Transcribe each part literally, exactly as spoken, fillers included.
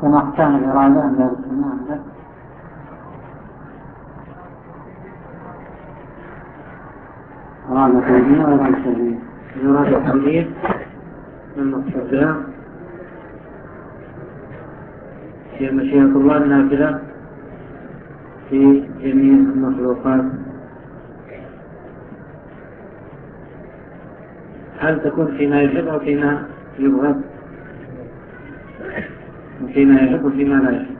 كما أحكام الإرادة عند أهل السنة عندك إرادة كونية وإرادة شرعية. الإرادة الكونية المقصود بها هي مشيئة الله النافذة في جميع المخلوقات. هل تكون فيما يحب أو فيما يبغض، وفيما يحب وفيما لا يحب،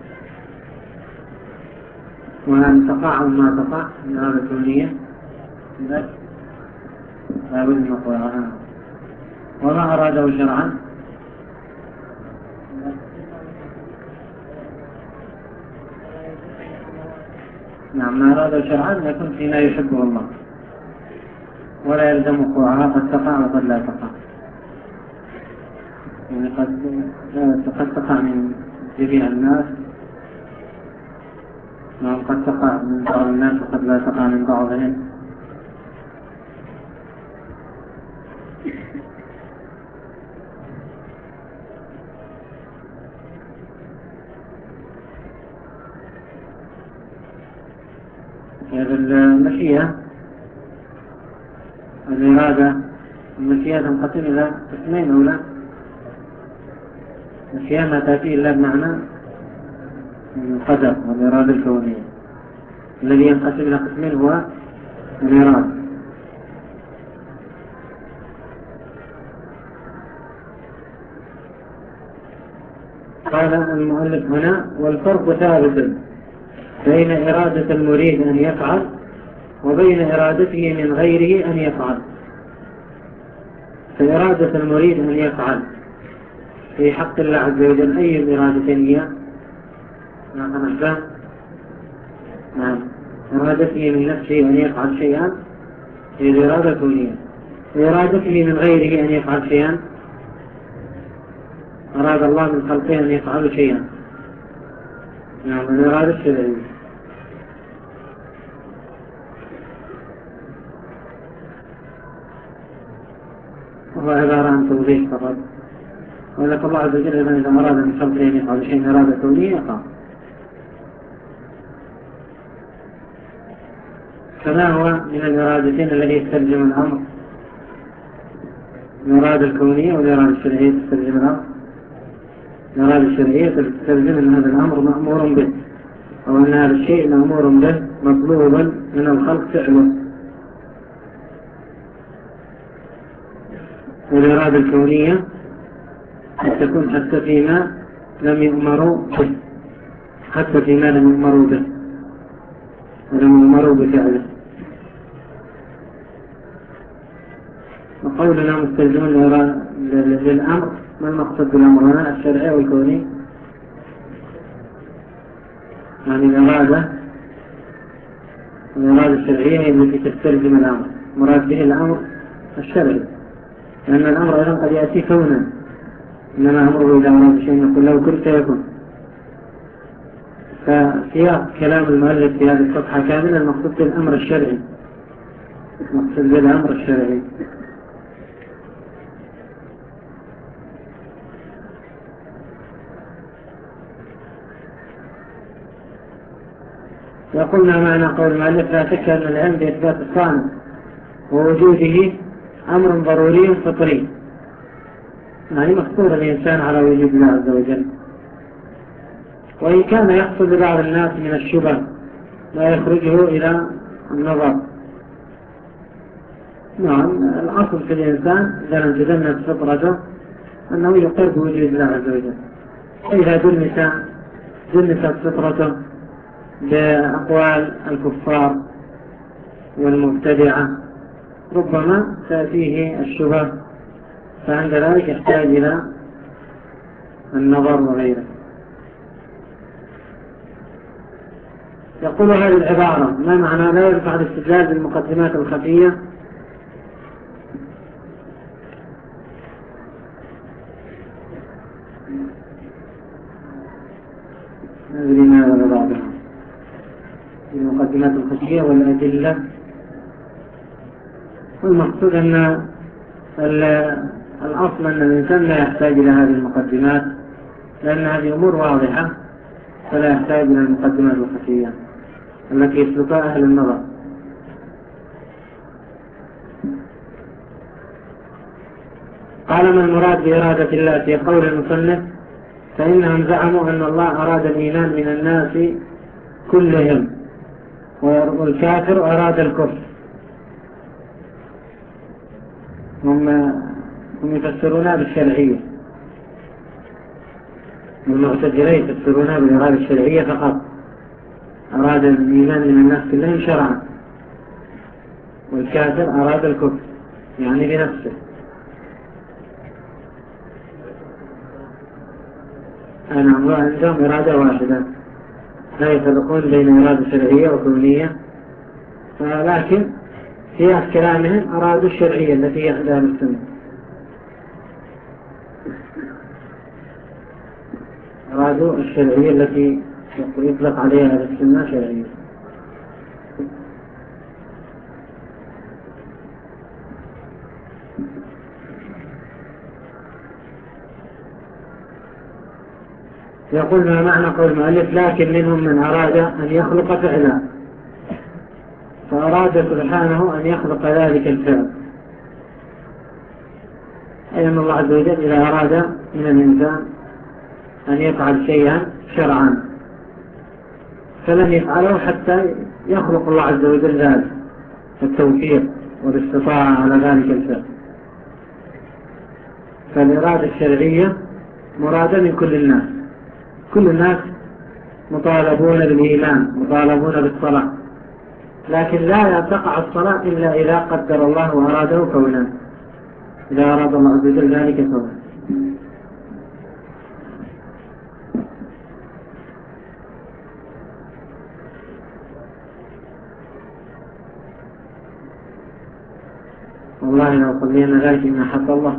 وهل تقع أو ما تقع الإرادة الكونية لا بد من مقرها. وما أراده شرعا نعم، ما أراده شرعا يكون فيما يحبه الله ولا يلزم وقوعها، قد تقع وقد لا تقع. يعني قد قد تقع من جميع الناس، وقد تقع من بعض الناس وقد لا تقع من بعضهم. المشيئة الإرادة المشيئة تنقسم إلى قسمين أو لا؟ المشيئة ما تأتي إلا بمعنى القدر والإرادة الكونية. الذي ينقسم إلى قسمين هو الإرادة. قال المؤلف هنا: والفرق ثابت بين إرادة المريد أن يفعل وبين إرادته من غيره أن يفعل. فإرادة المريد أن يفعل في حق الله عز وجل أي الإرادتين هي؟ نعم، إرادته من نفسه أن يفعل شيئا هي الإرادة الكونية. إرادته من غيره أن يفعل شيئا، أراد الله من خلقه أن يفعلوا شيئا، نعم، الإرادة الشرعية. وهو عبارة عن توضيح فقط. ولكن الله عز وجل إذا أراد من خلقه أن يفعل شيئا إرادة كونية يقع. كما هو من الإرادتين الذي يستلزم الأمر، الإرادة الكونية والإرادة الشرعية تستلزم الأمر. الإرادة الشرعية تستلزم أن هذا الأمر مأمور به، أو أن هذا الشيء مأمور به مطلوبا من الخلق فعله. والإرادة الكونية تكون حتى فيما لم يؤمروا به، حتى فيما لم يؤمروا به ولم يؤمروا بفعله. وقولنا مستلزم للأمر، ما المقصد بالأمر هنا؟ الشرعي والكوني. يعني الإرادة الإرادة الشرعية هي التي تستلزم الأمر، مراد به الأمر الشرعي، لأن الأمر أيضا قد يأتي كونا، إنما أمره إذا أراد شيء يقول له كن فيكون. فسياق كلام المؤلف في هذه الصفحة كاملة المقصود بالأمر الشرعي، المقصود بالأمر الشرعي. يقولنا معنى قول المؤلف: لا شك أن العلم بإثبات الصانع ووجوده أمر ضروري فطري، يعني مفطور الإنسان على وجود الله عز وجل. وإن كان يحصل لبعض الناس من الشبه لا يخرجه إلى النظر. نعم، الأصل في الإنسان إذا لم تدنس فطرته أنه يقر بوجود الله عز وجل. إذا دنس دنست فطرته بأقوال الكفار والمبتدعة ربما تأتيه الشبه، فعند ذلك يحتاج إلى النظر وغيره. يقول هذه العبارة: ما معنى لا ينفع الاستدلال بالمقدمات الخفية؟ أدري ماذا بعضها المقدمات الخفية والأدلة. والمقصود أن الأصل أن الإنسان لا يحتاج إلى هذه المقدمات لأن هذه أمور واضحة فلا يحتاج إلى المقدمات الخفية التي يسلكها أهل النظر. قال: ما المراد بإرادة الله في قول المصنف؟ فإنهم زعموا أن الله أراد الإيمان من الناس كلهم، والكافر أراد الكفر. هم هم يفسرونها بالشرعية، المعتزلة يفسرونها بالإرادة الشرعية فقط، أراد الإيمان من الناس كلهم شرعا، والكافر أراد الكفر يعني بنفسه. نعم، عندهم إرادة واحدة، لا يفرقون بين إرادة شرعية وكونية، لكن في كلامهم أرادوا الشرعية التي هي أهل السنة، أرادوا الشرعية التي يطلق عليها أهل السنة شرعية. يقول: ما معنى قول المؤلف لكن منهم من أراد أن يخلق فعلا، فأراد سبحانه أن يخلق ذلك الفعل، أي أن الله عز وجل إذا أراد من الإنسان أن يفعل شيئا شرعا فلن يفعله حتى يخلق الله عز وجل ذلك التوفيق والاستطاعة على ذلك الفعل. فالإرادة الشرعية مرادة من كل الناس، كل الناس مطالبون بالإيمان، مطالبون بالصلاة، لكن لا تقع الصلاة إلا إذا قدر الله وأراده كونا، إذا أراد الله عز وجل ذلك كونا. والله لو صلينا ذلك ما حط الله.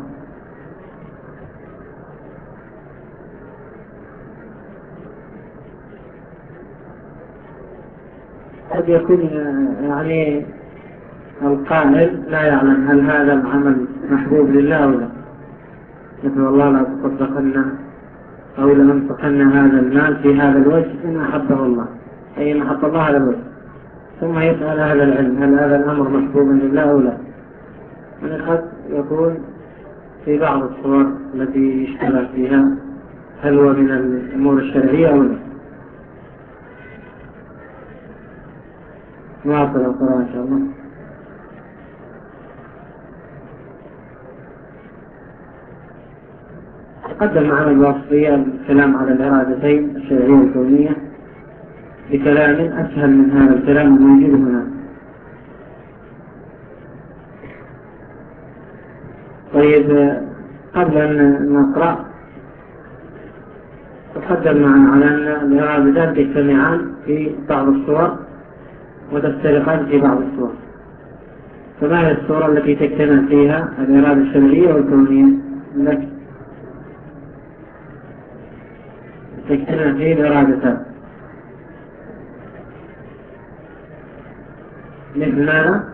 قد يكون يعني القائل لا يعلم هل هذا العمل محبوب لله أو لا، مثل والله لا تصدقن أو لأنفقن هذا المال في هذا الوجه إن أحبه الله، أي إن أحب الله هذا الوجه، ثم يسأل أهل العلم هل هذا الأمر محبوب لله أو لا. يعني قد يكون في بعض الصور التي يشتبه فيها هل هو من الأمور الشرعية أو لا. نواصل القراءة إن شاء الله. تقدم معنا الوصفية الكلام على الإرادتين الشرعية والكونية بكلام أسهل من هذا الكلام الموجود هنا. طيب، قبل أن نقرأ تقدم معنا على أن الإرادتان تجتمعان في بعض الصور وتفترقان في بعض الصور. فما هي الصورة التي تجتمع فيها الإرادة الشرعية والكونية؟ التي تجتمع فيه الإرادتان مثل ماذا؟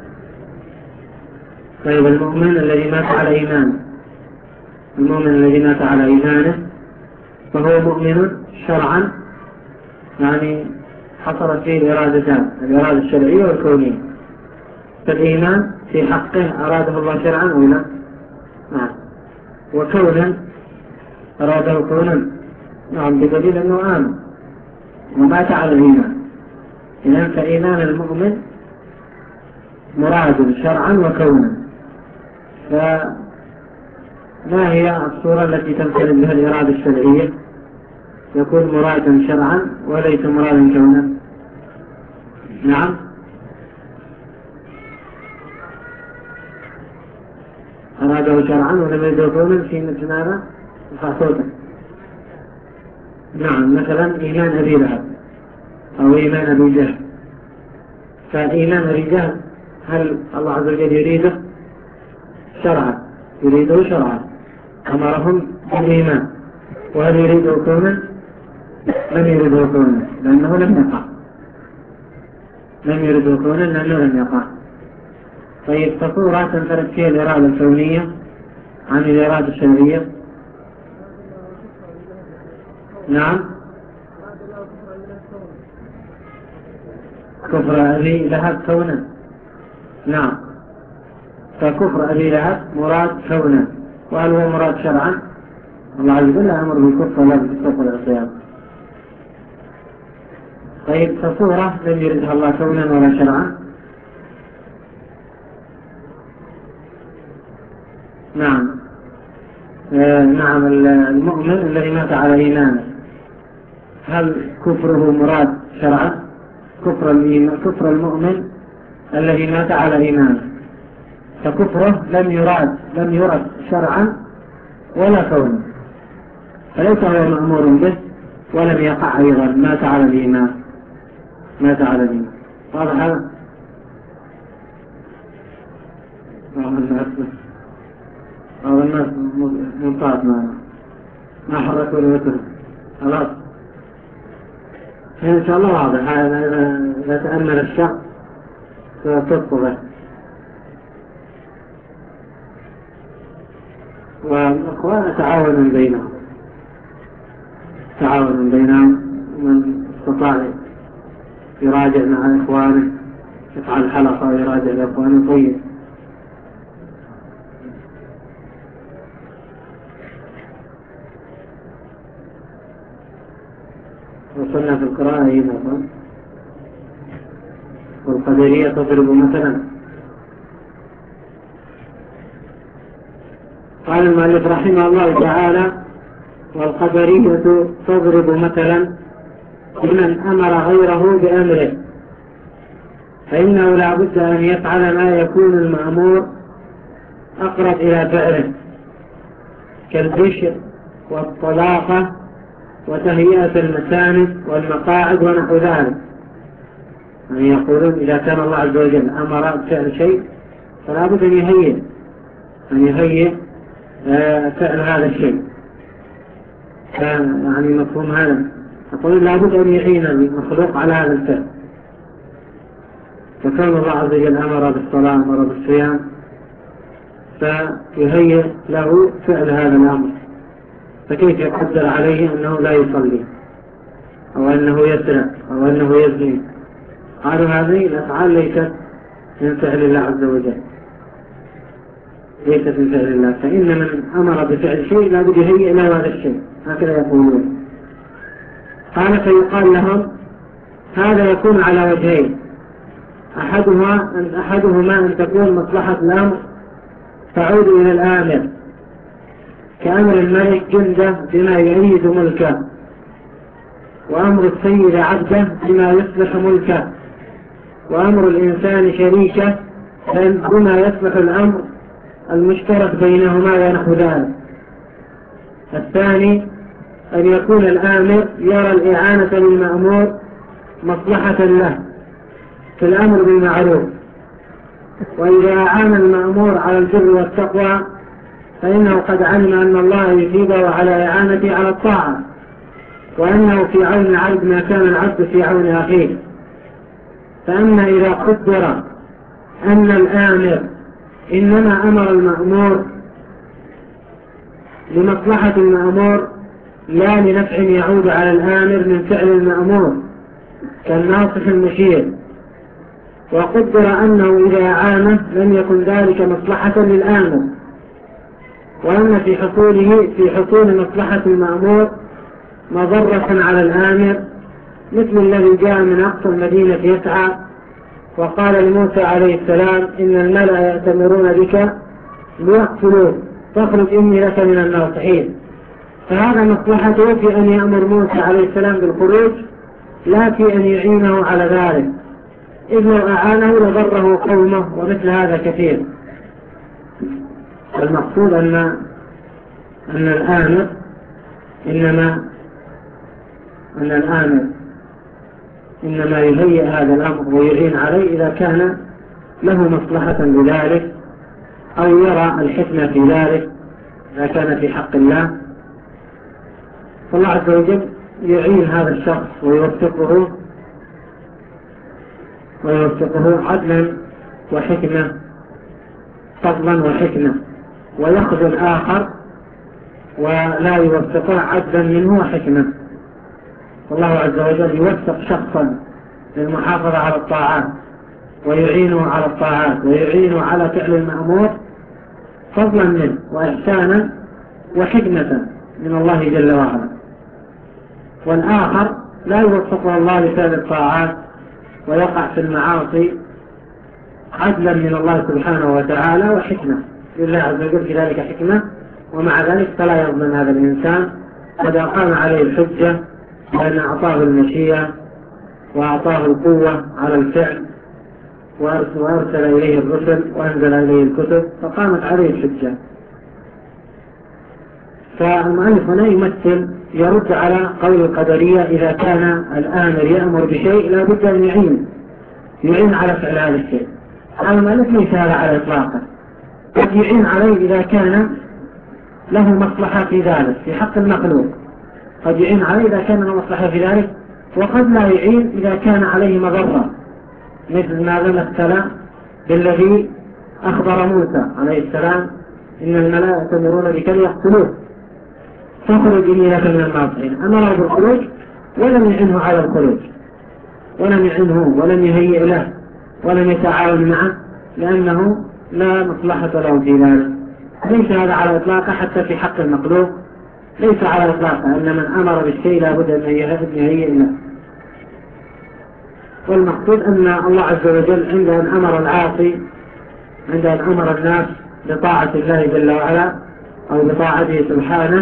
طيب، المؤمن الذي مات على إيمانه، المؤمن الذي مات على إيمانه فهو مؤمن شرعا، يعني حصلت فيه الإرادتان، الإرادة الشرعية والكونية. فالإيمان في حقه أراده الله شرعا أو لا؟ نعم. وكونا أراده كونا، نعم، بدليل أنه آمن ومات على الإيمان. إذن فإيمان المؤمن مراد شرعا وكونا. فما هي الصورة التي تنفرد بها الإرادة الشرعية؟ يكون مرادا شرعا وليس مرادا كونا. نعم، أراده شرعا ولم يرده كونا في مثل ماذا؟ صوتك. نعم، مثلا إيمان أبي لهب أو إيمان أبي جهل. فإيمان أبي جهل هل الله عز وجل يريده شرعا؟ يريده شرعا، أمرهم بالإيمان. وهل يريده كونا؟ لم يريده كونا لأنه لم يقع، لم يريده كونا لأنه لم يقع. طيب، فصورة تنفرد فيها الإرادة الكونية عن الإرادة الشرعية. نعم. كفر أبي لهب كونا. نعم. فكفر أبي لهب مراد كونا، وهل هو مراد شرعا؟ الله عز وجل أمر بالكفر ولا بالكفر والعصيان. طيب فصورة لم يردها الله كونا ولا شرعا. نعم. آه نعم. المؤمن الذي مات على إيمانه هل كفره مراد شرعا؟ كفر الإيمان، كفر المؤمن الذي مات على إيمانه، فكفره لم يراد لم يرد شرعا ولا كونا، فليس هو مأمور به ولم يقع أيضا، مات على الإيمان مات على الإيمان. واضح هذا؟ بعض الناس بعض الناس منطاد ما ما حركوا الوتر خلاص. إن شاء الله واضح. إذا تأمل الشخص تصبح. والأخوان تعاون بينهم تعاون بينهم من استطاع يراجع مع إخوانه، يفعل حلقة ويراجع لإخوانه. طيب. وصلنا في القراءة أي مثلا. والقدرية تضرب مثلا. قال المؤلف رحمه الله تعالى: والقدرية تضرب مثلا لمن أمر غيره بأمره، فإنه لا بد أن يفعل ما يكون المأمور أقرب إلى فعله، كالبشر والطلاقة وتهيئة المساند والمقاعد ونحو ذلك. يعني يقولون إذا كان الله عز وجل أمر بفعل شيء فلا بد أن يهيئ أن يهيئ فعل هذا الشيء. يعني مفهوم هذا، يقولون لا بد أن يعين المخلوق على هذا الفعل. فكون الله عز وجل أمر بالصلاة أمر بالصيام فيهيئ له فعل هذا الأمر، فكيف يقدر عليه أنه لا يصلي أو أنه يسرق أو أنه يزني؟ قالوا هذه الأفعال ليست من فعل الله عز وجل، ليست من فعل الله، فإن من أمر بفعل شيء لا بد يهيئ له هذا الشيء، هكذا يقولون. قال: فيقال لهم هذا يكون على وجهين: أحدها أن أحدهما أن تكون مصلحة الأمر تعود إلى الآمر، كأمر الملك جنده بما يؤيد ملكه، وأمر السيد عبده بما يصلح ملكه، وأمر الإنسان شريكه بما يصلح الأمر المشترك بينهما ونحو ذلك. الثاني أن يكون الآمر يرى الإعانة للمأمور مصلحة له في الأمر بالمعروف، وإذا أعان المأمور على البر والتقوى فإنه قد علم أن الله يثيبه على إعانته على الطاعة، وأنه في عون العبد ما كان العبد في عون أخيه. فأما إذا قدر أن الآمر إنما أمر المأمور لمصلحة المأمور لا لنفع يعود على الآمر من فعل المأمور كالناصح المشير، وقدر أنه إذا أعانه لم يكن ذلك مصلحة للآمر، وأن في حصوله في حصول مصلحة المأمور مضرة على الآمر، مثل الذي جاء من أقصى المدينة يسعى وقال لموسى عليه السلام: إن الملأ يأتمرون بك ليقتلوك فاخرج إني لك من الناصحين. فهذا مصلحته في أن يأمر موسى عليه السلام بالخروج، لا في أن يعينه على ذلك، إذ لو أعانه لضره قومه، ومثل هذا كثير. المقصود أن أن الآمر إنما أن الآمر إنما يهيئ هذا الأمر ويعين عليه إذا كان له مصلحة بذلك، أو يرى الحكمة في ذلك إذا كان في حق الله، فالله عز وجل يعين هذا الشخص ويوفقه ويوفقه عدلا وحكمة، فضلا وحكمة، ويخذل الآخر ولا يوفقه عدلا منه وحكمة. الله عز وجل يوفق شخصا للمحافظة على الطاعات ويعينه على الطاعات ويعينه على فعل المأمور فضلا منه وإحسانا وحكمة من الله جل وعلا، والآخر لا يوفقه الله لفعل الطاعات ويقع في المعاصي عدلا من الله سبحانه وتعالى وحكمة لله عز وجل في ذلك حكمة، ومع ذلك فلا يظلم هذا الإنسان قد أقام عليه الحجة لأن أعطاه المشيئة وأعطاه القوة على الفعل وأرسل إليه الرسل وأنزل إليه الكتب فقامت عليه الحجة. فالمؤلف هنا يمثل يرد على قول القدرية إذا كان الآمر يأمر بشيء لا بد أن يعين يعين على فعل هذا الشيء. المؤلف ليس هذا على إطلاقه، قد يعين عليه إذا كان له مصلحة في ذلك في حق المخلوق، قد يعين عليه إذا كان له مصلحة في ذلك، وقد لا يعين إذا كان عليه مضرة، مثل ما مثل بالذي أخبر موسى عليه السلام إن الملائكة يأمرون بك ليقتلوه فاخرج إني لك من الناصحين، أمره بالخروج ولم يعنه على الخروج ولم يعنه ولم يهيئ له ولم يتعاون معه لأنه لا مصلحة له في ذلك. ليس هذا على إطلاقه حتى في حق المخلوق، ليس على إطلاقه أن من أمر بالشيء لا بد أن يهيئ له. والمقصود أن الله عز وجل عند أن أمر العاصي عند أن أمر الناس بطاعة الله جل وعلا أو بطاعته سبحانه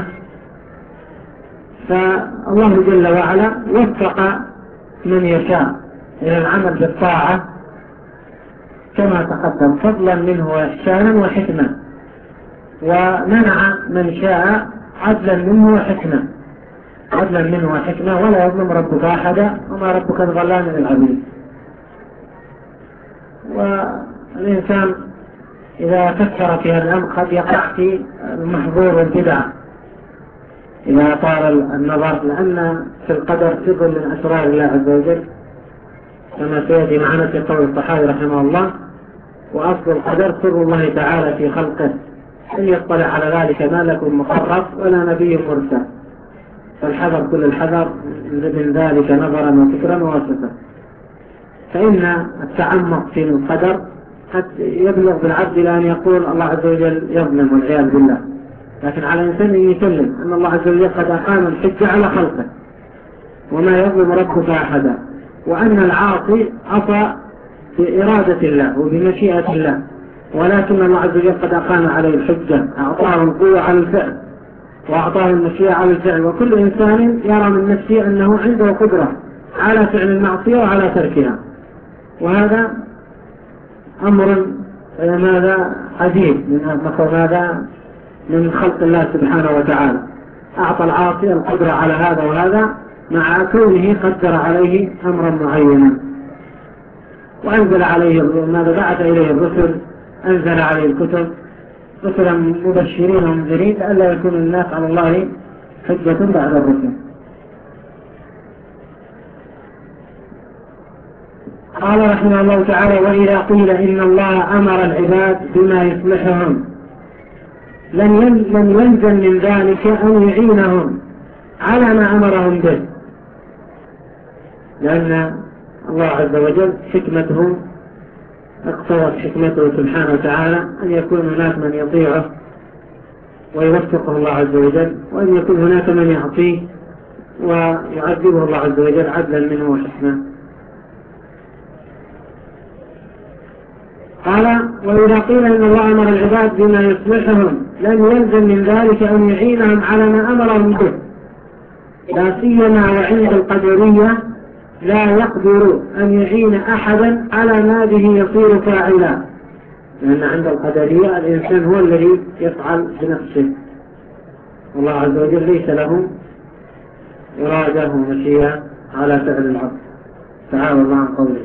فالله جل وعلا وفق من يشاء إلى العمل بالطاعة كما تقدم فضلا منه وإحسانا وحكمة، ومنع من شاء عدلا منه وحكمة عدلا منه وحكمة ولا يظلم ربك أحدا وما ربك بظلام للعبيد. والإنسان إذا فكر في هذا الأمر قد يقع في المحظور والبدع إذا طال النظر، لأن في القدر سر من أسرار الله عز وجل كما سيأتي معنا في قول الصحابي رحمه الله، وأصل القدر سر الله تعالى في خلقه أن يطلع على ذلك ملك مقرب ولا نبي مرسل، فالحذر كل الحذر من ذلك نظرا وفكرا ووسطا. فإن التعمق في القدر قد يبلغ بالعبد إلى أن يقول الله عز وجل يظلم والعياذ بالله، لكن على الإنسان أن يسلم أن الله عز وجل قد أقام الحجة على خلقه وما يظلم ربك أحدا، وأن العاصي عصى بإرادة الله وبمشيئة الله، ولكن الله عز وجل قد أقام عليه الحجة أعطاه القوة على الفعل وأعطاه المشيئة على الفعل، وكل إنسان يرى من نفسه أنه عنده قدرة على فعل المعصية وعلى تركها، وهذا أمر ماذا عجيب من ماذا من خلق الله سبحانه وتعالى، أعطى العاصي القدرة على هذا وهذا مع كونه قدر عليه أمرا معينا، وأنزل عليه ماذا بعث إليه الرسل، أنزل عليه الكتب رسلا مبشرين ومنذرين لئلا يكون الناس على الله حجة بعد الرسل. قال رحمه الله تعالى: وإذا قيل إن الله أمر العباد بما يصلحهم لم يلزم من ذلك أن يعينهم على ما أمرهم به، لأن الله عز وجل حكمته اقتضت حكمته سبحانه وتعالى أن يكون هناك من يطيعه ويوفقه الله عز وجل، وأن يكون هناك من يعطيه ويعذبه الله عز وجل عدلا منه وحكمة. قال: وإذا قيل إن الله أمر العباد بما يصلحهم لم يلزم من ذلك أن يعينهم على ما أمرهم به، لا سيما وعند القدرية لا يقدر أن يعين أحدا على ما به يصير فاعلا، لأن عند القدرية الإنسان هو الذي يفعل بنفسه، والله عز وجل ليس له إرادة ومشيئة على فعل العبد، تعالى الله عن قوله.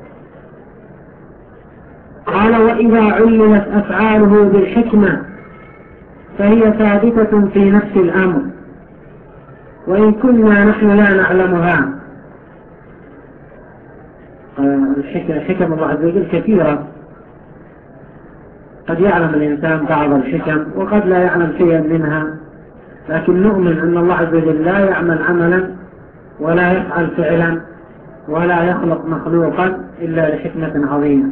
قال: وإذا علمت أفعاله بالحكمة فهي ثابتة في نفس الأمر وإن كنا نحن لا نعلمها. حكم الله عز وجل كثيرة، قد يعلم الإنسان بعض الحكم وقد لا يعلم شيئا منها، لكن نؤمن أن الله عز وجل لا يعمل عملا ولا يفعل فعلا ولا يخلق مخلوقا إلا لحكمة عظيمة.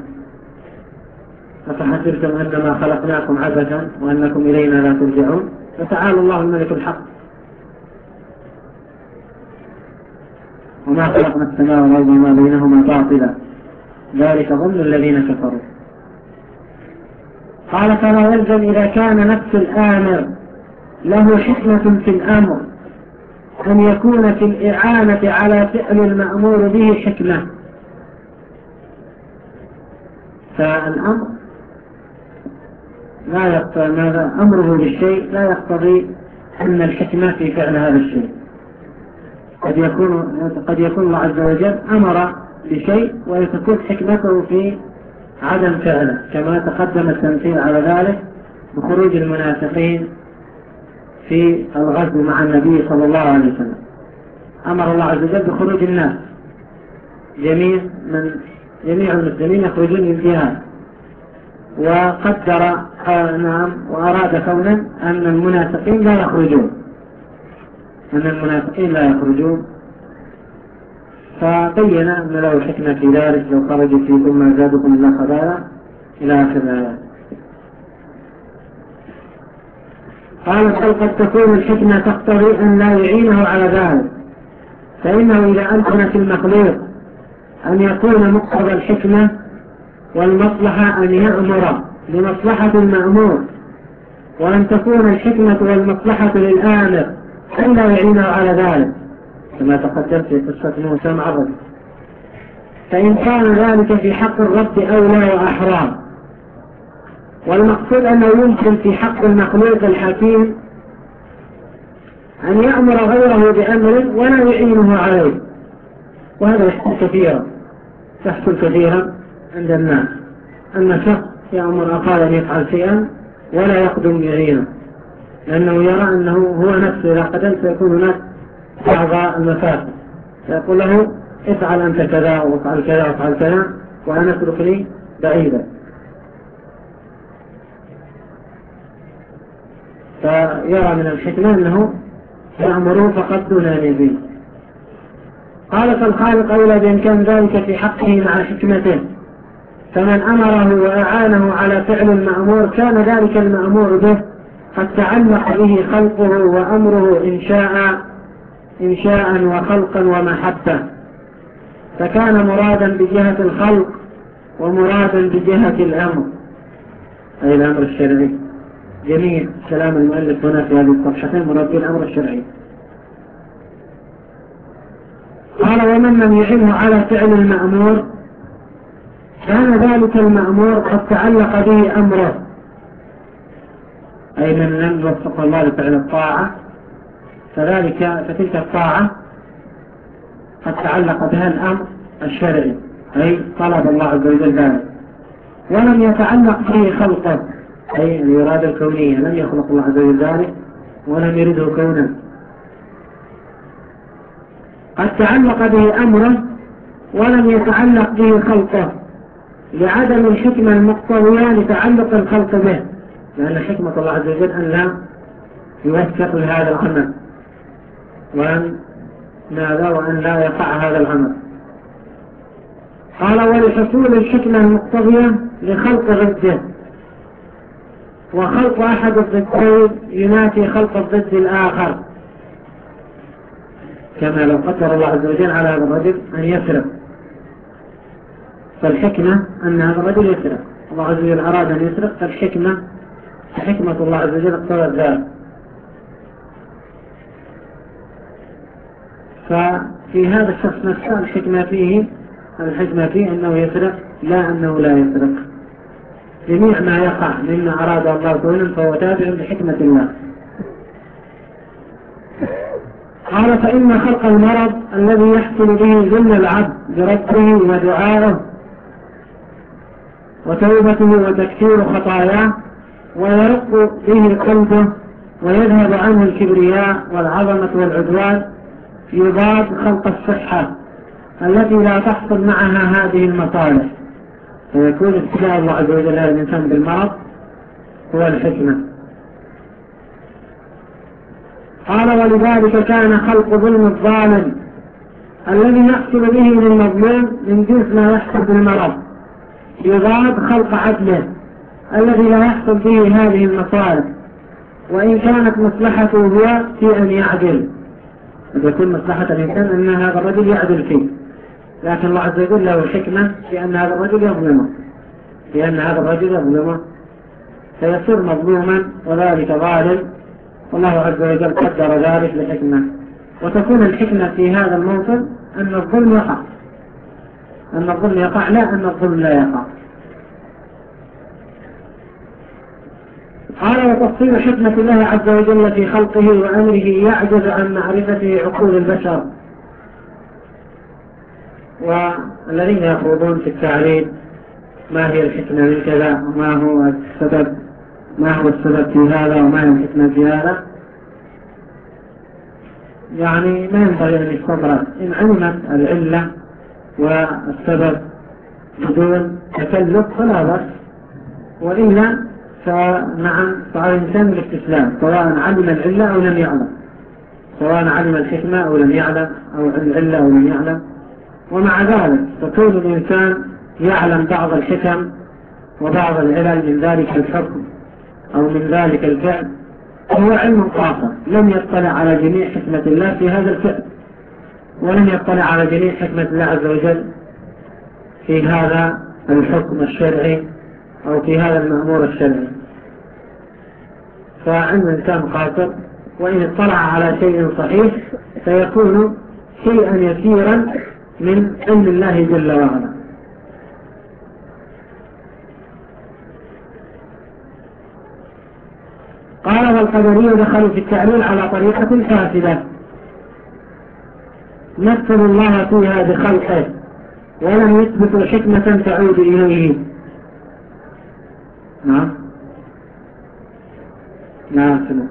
أفحسبتم أنما خلقناكم عبثا وأنكم إلينا لا ترجعون فتعالى الله الملك الحق. وما خلقنا السماء والأرض وما بينهما باطلا ذلك ظن الذين كفروا. قال فلا يلزم إذا كان نفس الآمر له حكمة في الأمر أن يكون في الإعانة على فعل المأمور به حكمة. فالأمر لا يقتضي أمره بالشيء لا يقتضي أن الحكمة في فعل هذا الشيء. قد يكون قد يكون الله عز وجل أمر بشيء وتكون حكمته في عدم فعله، كما تقدم التمثيل على ذلك بخروج المنافقين في الغزو مع النبي صلى الله عليه وسلم. أمر الله عز وجل بخروج الناس جميع من جميع المسلمين يخرجون للجهاد، وقدر نعم وأراد كونا أن المنافقين لا يخرجون أن المنافقين لا يخرجون فبين أن له حكمة في ذلك لو خرجوا فيكم ما زادكم الله خبالا إلى آخر الآيات. قال بل قد تكون الحكمة تقتضي أن لا يعينه على ذلك، فإنه إذا أمكن في المخلوق أن يكون مقتضى الحكمة والمصلحة أن يأمر لمصلحة المأمور، وأن تكون الحكمة والمصلحة للآمر أن لا يعينه على ذلك كما تقدم في قصة موسى مع الرجل، فإن كان ذلك في حق الرب أولى وأحرام. والمقصود أنه يمكن في حق المخلوق الحكيم أن يأمر غيره بأمر ولا يعينه عليه، وهذا يحصل كثيرا يحصل كثيرا عند الناس أن شخص يأمر أخاه أن يفعل شيئا ولا يقدم يعينه، لأنه يرى أنه هو نفسه إذا قدم سيكون هناك بعض المفاسد، فيقول له افعل أنت كذا وافعل كذا وافعل كذا وأنا اتركني بعيدا، فيرى من الحكمة أنه يأمره فقط دون أن يزيد. قال فالخالق أولى بإمكان ذلك في حقه مع حكمته، فمن أمره وأعانه على فعل المأمور كان ذلك المأمور به قد تعلق به خلقه وأمره إنشاء إنشاء وخلقا ومحبة، فكان مرادا بجهة الخلق ومرادا بجهة الأمر أي الأمر الشرعي. جميع كلام المؤلف هنا في هذه الصفحتين مراد بالأمر الشرعي. قال ومن لم يعنه على فعل المأمور كان ذلك المأمور قد تعلق به أمره، أي من لم يوفق الله لفعل الطاعة فذلك فتلك الطاعة قد تعلق بها الأمر الشرعي أي طلب الله عز وجل ذلك، ولم يتعلق به خلقه أي الإرادة الكونية، لم يخلق الله عز وجل ذلك ولم يرده كونا، قد تعلق به أمره ولم يتعلق به خلقه لعدم الحكمة المقتضية لتعلق الخلق به، لأن حكمة الله عز وجل أن لا يوفق لهذا العمل وأن ماذا وأن لا يقع هذا العمل. قال ولحصول الحكمة المقتضية لخلق ضده، وخلق أحد الضدين ينافي خلق الضد الآخر، كما لو قدر الله عز وجل على هذا الرجل أن يسرق فالحكمة أن هذا الرجل يسرق، الله عز وجل أراد أن يسرق فالحكمة حكمة الله عز وجل اقتضت ذلك. ففي هذا الشخص نفسه الحكمة فيه الحكمة فيه أنه يسرق لا أنه لا يسرق، جميع ما يقع مما أراد الله كونا فهو تابع لحكمة الله. قال فإن خلق المرض الذي يحصل به ذل العبد بربه ودعائه وتوبته وتكثير خطاياه ويرق به قلبه ويذهب عنه الكبرياء والعظمة والعدوان يضاد خلق الصحة التي لا تحصل معها هذه المصالح، فيكون ابتلاء الله عز وجل هذا الإنسان بالمرض هو الحكمة. قال ولذلك كان خلق ظلم الظالم الذي يحصل به للمظلوم من جنس ما يحصل بالمرض، يضاد خلق عدله الذي لا يحصل به هذه المصالح، وإن كانت مصلحته هو في أن يعدل، قد يكون مصلحة الإنسان أن هذا الرجل يعدل فيه، لكن الله عز وجل له الحكمة في أن هذا الرجل يظلمه، في أن هذا الرجل يظلمه فيصير مظلوما وذلك ظالم، والله عز وجل قدر ذلك لحكمة. وتكون الحكمة في هذا الموطن أن الظلم يقع، أن الظلم يقع لا أن الظلم لا يقع. قال وتفصيل حكمة الله عز وجل في خلقه وأمره يعجز عن معرفته عقول البشر. والذين يخوضون في التعريف ما هي الحكمة من كذا وما هو السبب ما هو السبب في هذا وما هي الحكمة في هذا، يعني ما ينبغي أن يستطرد. إن علمت العلة والسبب بدون تكلف فلا بأس، وإلا فنعم فعلى الإنسان الاستسلام سواء علم العلة أو لم يعلم، سواء علم الحكمة أو لم يعلم أو العلة أو لم يعلم. ومع ذلك فكون الإنسان يعلم بعض الحكم وبعض العلل من ذلك الحكم أو من ذلك الفعل هو علم قاصر، لم يطلع على جميع حكمة الله في هذا الفعل، ولم يطلع على جميع حكمة الله عز وجل في هذا الحكم الشرعي أو في هذا المأمور الشرعي. فعلم الإنسان قاصر، وإن اطلع على شيء صحيح فيكون شيئا يسيرا من علم الله جل وعلا. قال والقدرية دخلوا في التعليل على طريقة فاسدة، مثلوا الله فيها بخلقه ولم يثبتوا حكمة تعود إليه. نعم نعم سنة.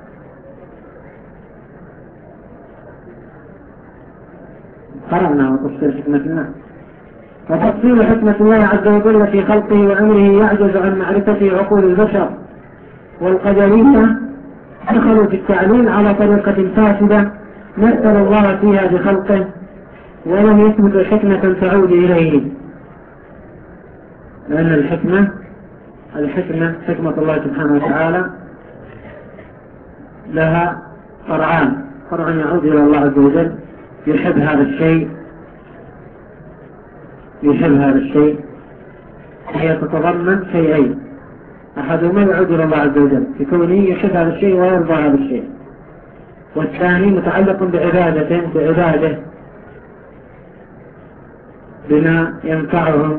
قرأنا وتفصيل حكمة الله. وتفصيل حكمة الله عز وجل في خلقه وأمره يعجز عن معرفة عقول البشر. والقدرية دخلوا في التعليل على طريقة فاسدة، مثل الله فيها بخلقه ولم يثبت حكمة تعود إليه. لأن الحكمة الحكمة حكمة الله سبحانه وتعالى لها فرعان، فرع يعود إلى الله عز وجل، يحب هذا الشيء يحب هذا الشيء هي تتضمن شيئين، أحدهما يعود إلى الله عز وجل في كونه يحب هذا الشيء ويرضى هذا الشيء، والثاني متعلق بعبادته بعباده بما ينفعهم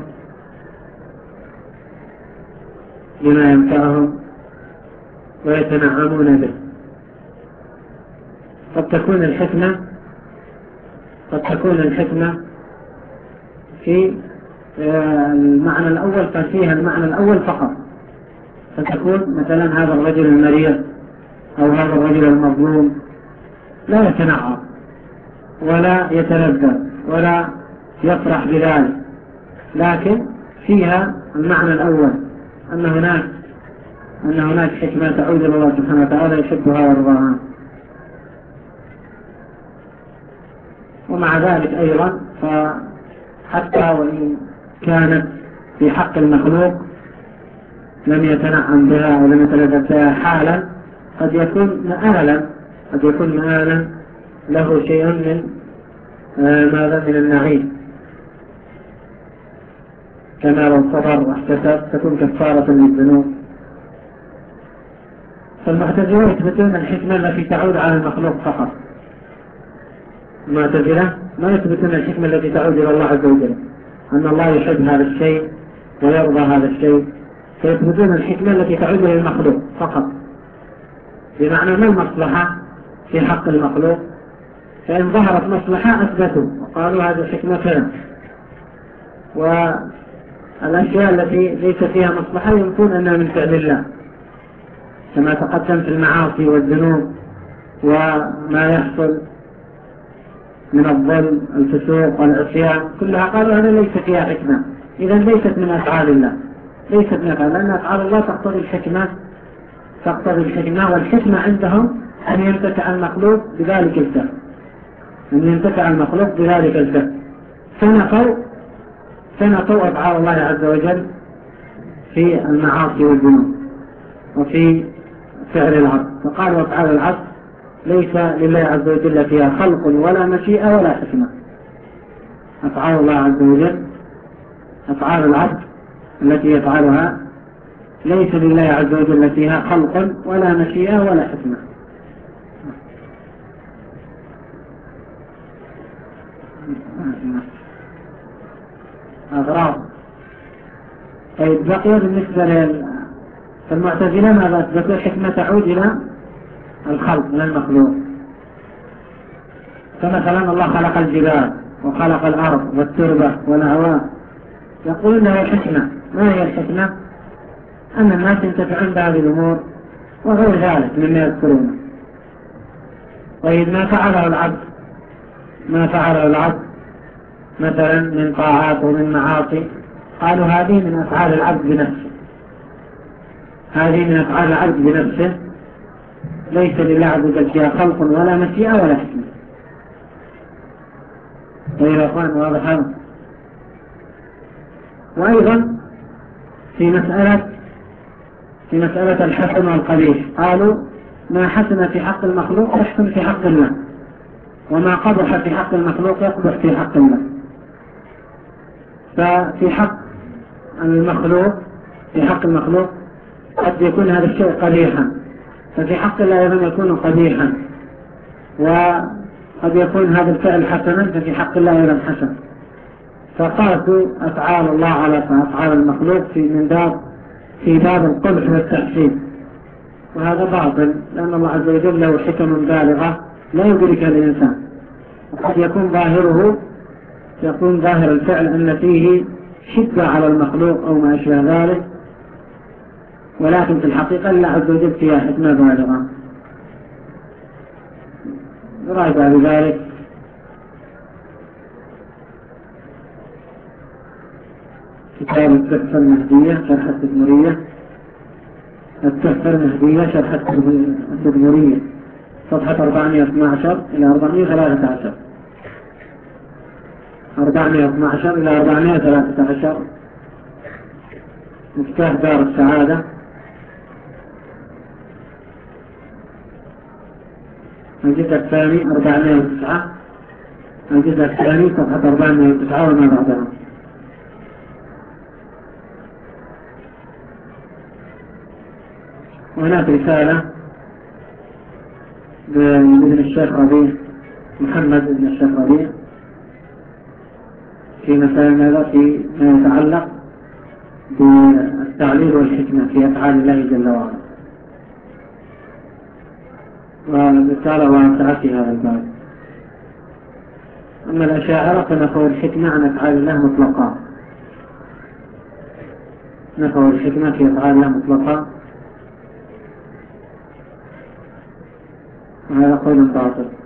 بما ينفعهم ويتنعمون به. قد تكون الحكمة قد تكون الحكمة في المعنى الأول ففيها المعنى الأول فقط، فتكون مثلا هذا الرجل المريض أو هذا الرجل المظلوم لا يتنعم ولا يتلذذ ولا يفرح بذلك، لكن فيها المعنى الأول أن هناك أن هناك حكمة تعود إلى الله سبحانه وتعالى يحبها ويرضاها. ومع ذلك أيضا فحتى وإن كانت في حق المخلوق لم يتنعم بها ولم يتلذذ بها حالا، قد يكون مآلا قد يكون مآلا له شيء من آه ماذا من النعيم، كما لو صبر واحتسب تكون كفارة للذنوب. فالمعتزلة يثبتون الحكمة التي تعود على المخلوق فقط، المعتزلة ما يثبتون الحكمة التي تعود إلى الله عز وجل، أن الله يحب هذا الشيء ويرضى هذا الشيء، فيثبتون الحكمة التي تعود إلى المخلوق فقط، بمعنى ما المصلحة في حق المخلوق، فإن ظهرت مصلحة أثبتوا وقالوا هذه الحكمة كذا، والأشياء التي ليس فيها مصلحة يمكن أنها من فعل الله كما تقدم في المعاصي والذنوب وما يحصل من الظلم الفسوق والعصيان كلها قالوا هذا ليس فيها حكمة، إذا ليست من أفعال الله ليست من أفعال لأن أفعال الله تقتضي الحكمة تقتضي الحكمة والحكمة عندهم أن ينتفع المخلوق بذلك الفعل، أن ينتفع المخلوق بذلك الفعل، فنفوا فنفوا أفعال الله عز وجل في المعاصي والذنوب وفي فعل العبد، فقالوا أفعال العبد ليس لله عز وجل فيها خلق ولا مشيئة ولا حكمة. أفعال الله عز وجل، أفعال العبد التي يفعلها ليس لله عز وجل فيها خلق ولا مشيئة ولا حكمة. أغراض. طيب بقي بالنسبة للمعتزلة ماذا أثبتوا؟ الحكمة تعود إلى الخلق، إلى المخلوق. فمثلا الله خلق الجبال وخلق الأرض والتربة والهواء، يقولون له الحكمة. ما هي الحكمة؟ أن الناس ينتفعون بهذه الأمور وغير ذلك مما يذكرونه. طيب ما فعله العبد ما فعله العبد مثلا من طاعات ومن معاصي، قالوا هذه من أفعال العبد بنفسه، هذه من أفعال العبد بنفسه، ليس لله عز وجل فيها خلق ولا مشيئة ولا حكمة. طيب يا أخوان واضح هذا؟ وأيضا في مسألة في مسألة الحسن والقبيح، قالوا ما حسن في حق المخلوق يحسن في حق الله، وما قبح في حق المخلوق يقبح في حق الله. ففي حق المخلوق في حق المخلوق قد يكون هذا الشيء قبيحا، ففي حق الله أيضا يكون قبيحا، وقد يكون هذا الفعل حسنا ففي حق الله أيضا حسن. فقاسوا أفعال الله على أفعال المخلوق في من باب في باب القبح والتحسين، وهذا باطل، لأن الله عز وجل له حكم بالغة لا يدركها الإنسان. وقد يكون ظاهره يكون ظاهر الفعل أن فيه شدة على المخلوق أو ما أشبه ذلك، ولكن في الحقيقة الله عز وجل فيها حكمة بالغة. راجع بذلك كتاب التحفة المهدية شرح التدمرية، التحفة المهدية شرح التدمرية، صفحة أربعمائة واثني عشر إلى أربعمائة وثلاثة عشر، أربعمائة واثني عشر إلى أربعمائة وثلاثة عشر، مفتاح دار السعادة. الجزء الثاني أربعمائة وتسعة، الجزء الثاني صفحة أربعمائة وتسعة وما بعدها. وهناك رسالة لابن الشيخ ربيع محمد بن الشيخ ربيع في مسائل ماذا في ما يتعلق بالتعليل والحكمة في أفعال الله جل وعلا، والرسالة واسعة في هذا الباب. أما الأشاعرة فنفوا الحكمة عن أفعال الله مطلقا، نفوا الحكمة في أفعال الله مطلقا، وهذا قول باطل.